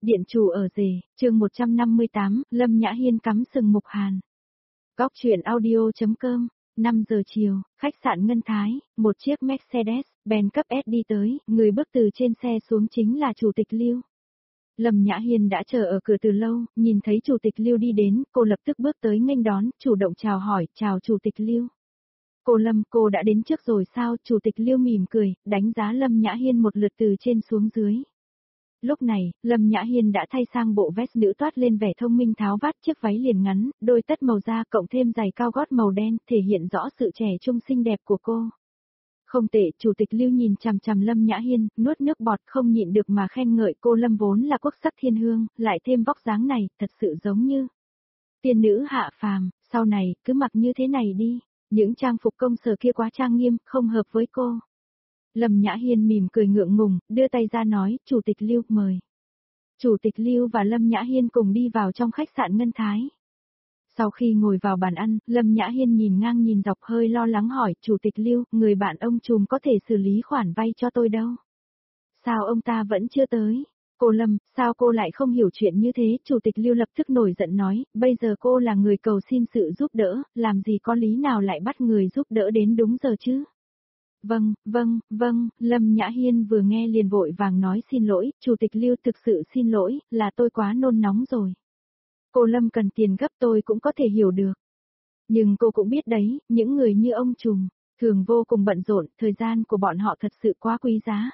Điện chủ ở rể, chương 158, Lâm Nhã Hiên cắm sừng Mục Hàn. Góc truyện audio.com, 5 giờ chiều, khách sạn Ngân Thái, một chiếc Mercedes-Benz cấp S đi tới, người bước từ trên xe xuống chính là Chủ tịch Lưu. Lâm Nhã Hiên đã chờ ở cửa từ lâu, nhìn thấy Chủ tịch Lưu đi đến, cô lập tức bước tới nghênh đón, chủ động chào hỏi, chào Chủ tịch Lưu. Cô Lâm, cô đã đến trước rồi sao? Chủ tịch Lưu mỉm cười, đánh giá Lâm Nhã Hiên một lượt từ trên xuống dưới. Lúc này, Lâm Nhã Hiên đã thay sang bộ vest nữ toát lên vẻ thông minh tháo vát chiếc váy liền ngắn, đôi tất màu da cộng thêm giày cao gót màu đen, thể hiện rõ sự trẻ trung xinh đẹp của cô. Không tệ, Chủ tịch Lưu nhìn chằm chằm Lâm Nhã Hiên, nuốt nước bọt không nhịn được mà khen ngợi cô Lâm vốn là quốc sắc thiên hương, lại thêm vóc dáng này, thật sự giống như tiên nữ hạ phàm, sau này, cứ mặc như thế này đi, những trang phục công sở kia quá trang nghiêm, không hợp với cô. Lâm Nhã Hiên mỉm cười ngượng ngùng, đưa tay ra nói, Chủ tịch Lưu, mời. Chủ tịch Lưu và Lâm Nhã Hiên cùng đi vào trong khách sạn Ngân Thái. Sau khi ngồi vào bàn ăn, Lâm Nhã Hiên nhìn ngang nhìn dọc hơi lo lắng hỏi, Chủ tịch Lưu, người bạn ông trùm có thể xử lý khoản vay cho tôi đâu? Sao ông ta vẫn chưa tới? Cô Lâm, sao cô lại không hiểu chuyện như thế? Chủ tịch Lưu lập tức nổi giận nói, bây giờ cô là người cầu xin sự giúp đỡ, làm gì có lý nào lại bắt người giúp đỡ đến đúng giờ chứ? Vâng, Lâm Nhã Hiên vừa nghe liền vội vàng nói xin lỗi, Chủ tịch Lưu thực sự xin lỗi, là tôi quá nôn nóng rồi. Cô Lâm cần tiền gấp tôi cũng có thể hiểu được. Nhưng cô cũng biết đấy, những người như ông trùm, thường vô cùng bận rộn, thời gian của bọn họ thật sự quá quý giá.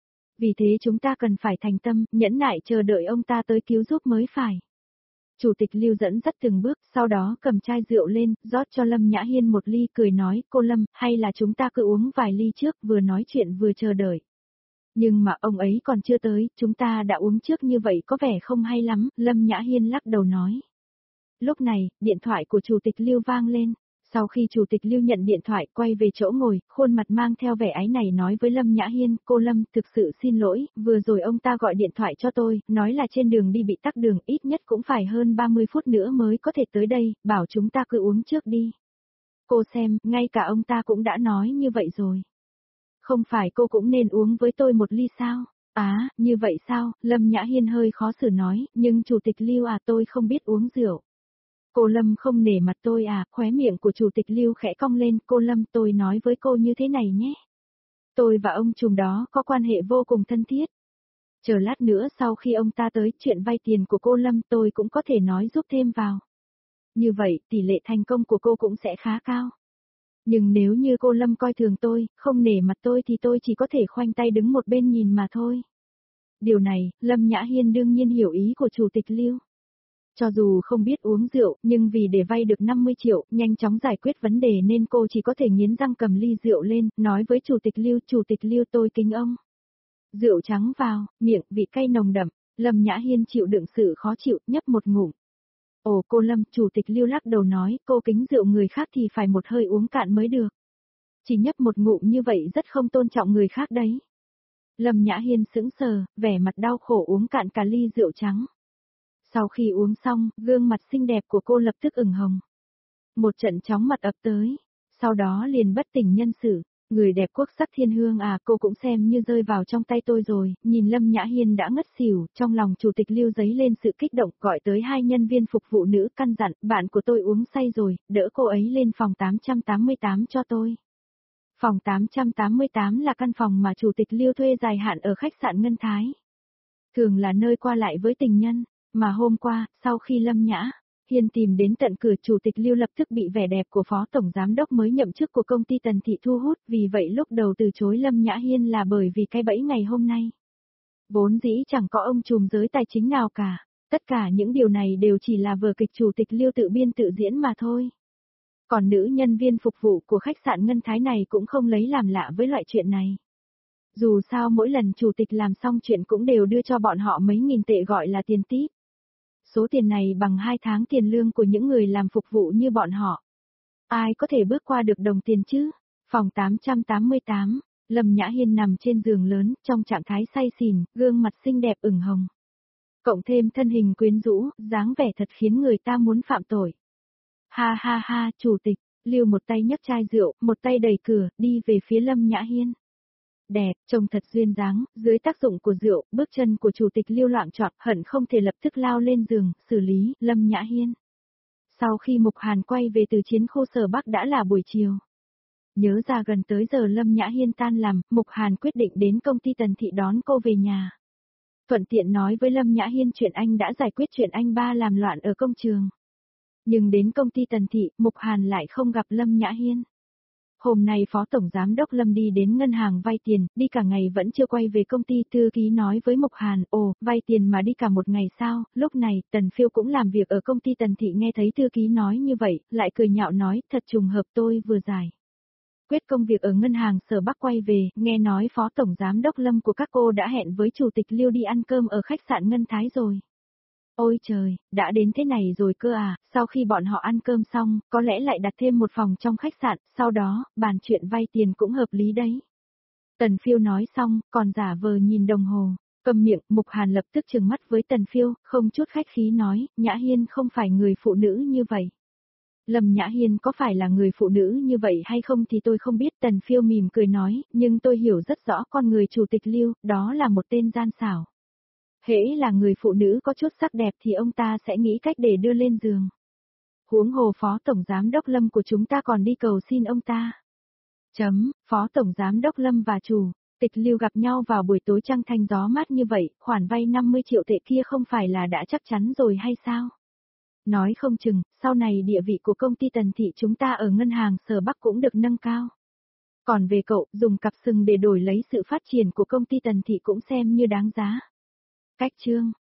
Vì thế chúng ta cần phải thành tâm, nhẫn nại chờ đợi ông ta tới cứu giúp mới phải. Chủ tịch Lưu dẫn dắt từng bước, sau đó cầm chai rượu lên, rót cho Lâm Nhã Hiên một ly, cười nói, cô Lâm, hay là chúng ta cứ uống vài ly trước, vừa nói chuyện vừa chờ đợi. Nhưng mà ông ấy còn chưa tới, chúng ta đã uống trước như vậy có vẻ không hay lắm, Lâm Nhã Hiên lắc đầu nói. Lúc này, điện thoại của Chủ tịch Lưu vang lên. Sau khi Chủ tịch Lưu nhận điện thoại, quay về chỗ ngồi, khuôn mặt mang theo vẻ áy này nói với Lâm Nhã Hiên, cô Lâm, thực sự xin lỗi, vừa rồi ông ta gọi điện thoại cho tôi, nói là trên đường đi bị tắc đường, ít nhất cũng phải hơn 30 phút nữa mới có thể tới đây, bảo chúng ta cứ uống trước đi. Cô xem, ngay cả ông ta cũng đã nói như vậy rồi. Không phải cô cũng nên uống với tôi một ly sao? À, như vậy sao? Lâm Nhã Hiên hơi khó xử nói, nhưng Chủ tịch Lưu à, tôi không biết uống rượu. Cô Lâm không nể mặt tôi à? Khóe miệng của Chủ tịch Lưu khẽ cong lên, cô Lâm, tôi nói với cô như thế này nhé. Tôi và ông trùm đó có quan hệ vô cùng thân thiết. Chờ lát nữa sau khi ông ta tới, chuyện vay tiền của cô Lâm tôi cũng có thể nói giúp thêm vào. Như vậy, tỷ lệ thành công của cô cũng sẽ khá cao. Nhưng nếu như cô Lâm coi thường tôi, không nể mặt tôi thì tôi chỉ có thể khoanh tay đứng một bên nhìn mà thôi. Điều này, Lâm Nhã Hiên đương nhiên hiểu ý của Chủ tịch Lưu. Cho dù không biết uống rượu, nhưng vì để vay được 50 triệu, nhanh chóng giải quyết vấn đề nên cô chỉ có thể nghiến răng cầm ly rượu lên, nói với Chủ tịch Lưu tôi kính ông. Rượu trắng vào, miệng, vị cay nồng đậm, Lâm Nhã Hiên chịu đựng sự khó chịu, nhấp một ngụm. Ồ cô Lâm, Chủ tịch Lưu lắc đầu nói, cô kính rượu người khác thì phải một hơi uống cạn mới được. Chỉ nhấp một ngụm như vậy rất không tôn trọng người khác đấy. Lâm Nhã Hiên sững sờ, vẻ mặt đau khổ uống cạn cả ly rượu trắng. Sau khi uống xong, gương mặt xinh đẹp của cô lập tức ửng hồng. Một trận chóng mặt ập tới, sau đó liền bất tỉnh nhân sự. Người đẹp quốc sắc thiên hương à, cô cũng xem như rơi vào trong tay tôi rồi, nhìn Lâm Nhã Hiên đã ngất xỉu, trong lòng Chủ tịch Lưu dấy lên sự kích động, gọi tới 2 nhân viên phục vụ nữ căn dặn, bạn của tôi uống say rồi, đỡ cô ấy lên phòng 888 cho tôi. Phòng 888 là căn phòng mà Chủ tịch Lưu thuê dài hạn ở khách sạn Ngân Thái. Thường là nơi qua lại với tình nhân, mà hôm qua, sau khi Lâm Nhã Hiên tìm đến tận cửa, Chủ tịch Lưu lập tức bị vẻ đẹp của Phó Tổng Giám đốc mới nhậm chức của công ty Tần Thị thu hút, vì vậy lúc đầu từ chối Lâm Nhã Hiên là bởi vì cái bẫy ngày hôm nay. Vốn dĩ chẳng có ông trùm giới tài chính nào cả, tất cả những điều này đều chỉ là vở kịch Chủ tịch Lưu tự biên tự diễn mà thôi. Còn nữ nhân viên phục vụ của khách sạn Ngân Thái này cũng không lấy làm lạ với loại chuyện này. Dù sao mỗi lần Chủ tịch làm xong chuyện cũng đều đưa cho bọn họ mấy nghìn tệ gọi là tiền tip. Số tiền này bằng 2 tháng tiền lương của những người làm phục vụ như bọn họ. Ai có thể bước qua được đồng tiền chứ? Phòng 888, Lâm Nhã Hiên nằm trên giường lớn, trong trạng thái say xỉn, gương mặt xinh đẹp ửng hồng. Cộng thêm thân hình quyến rũ, dáng vẻ thật khiến người ta muốn phạm tội. Ha, Chủ tịch, Lưu một tay nhấc chai rượu, một tay đẩy cửa, đi về phía Lâm Nhã Hiên. Đẹp, trông thật duyên dáng, dưới tác dụng của rượu, bước chân của chủ tịch Lưu loạng choạng, hận không thể lập tức lao lên giường, xử lý, Lâm Nhã Hiên. Sau khi Mục Hàn quay về từ chiến khu Sở Bắc đã là buổi chiều. Nhớ ra gần tới giờ Lâm Nhã Hiên tan làm, Mục Hàn quyết định đến công ty Tần Thị đón cô về nhà. Thuận tiện nói với Lâm Nhã Hiên chuyện anh đã giải quyết chuyện anh ba làm loạn ở công trường. Nhưng đến công ty Tần Thị, Mục Hàn lại không gặp Lâm Nhã Hiên. Hôm nay Phó Tổng Giám đốc Lâm đi đến ngân hàng vay tiền, đi cả ngày vẫn chưa quay về công ty. Thư ký nói với Mục Hàn, ồ, vay tiền mà đi cả một ngày sao? Lúc này, Tần Phiêu cũng làm việc ở công ty Tần Thị, nghe thấy thư ký nói như vậy, lại cười nhạo nói, thật trùng hợp, tôi vừa giải quyết công việc ở ngân hàng Sở Bắc quay về, nghe nói Phó Tổng Giám đốc Lâm của các cô đã hẹn với Chủ tịch Lưu đi ăn cơm ở khách sạn Ngân Thái rồi. Ôi trời, đã đến thế này rồi cơ à, sau khi bọn họ ăn cơm xong, có lẽ lại đặt thêm một phòng trong khách sạn, sau đó, bàn chuyện vay tiền cũng hợp lý đấy. Tần Phiêu nói xong, còn giả vờ nhìn đồng hồ, cầm miệng. Mục Hàn lập tức trừng mắt với Tần Phiêu, không chút khách khí nói, Nhã Hiên không phải người phụ nữ như vậy. Lâm Nhã Hiên có phải là người phụ nữ như vậy hay không thì tôi không biết. Tần Phiêu mỉm cười nói, nhưng tôi hiểu rất rõ con người Chủ tịch Lưu, đó là một tên gian xảo. Hễ là người phụ nữ có chút sắc đẹp thì ông ta sẽ nghĩ cách để đưa lên giường. Huống hồ Phó Tổng Giám đốc Lâm của chúng ta còn đi cầu xin ông ta. Phó Tổng Giám đốc Lâm và Chủ tịch Lưu gặp nhau vào buổi tối trăng thanh gió mát như vậy, khoản vay 50 triệu tệ kia không phải là đã chắc chắn rồi hay sao? Nói không chừng, sau này địa vị của công ty Tần Thị chúng ta ở ngân hàng Sở Bắc cũng được nâng cao. Còn về cậu, dùng cặp sừng để đổi lấy sự phát triển của công ty Tần Thị cũng xem như đáng giá. Cách chương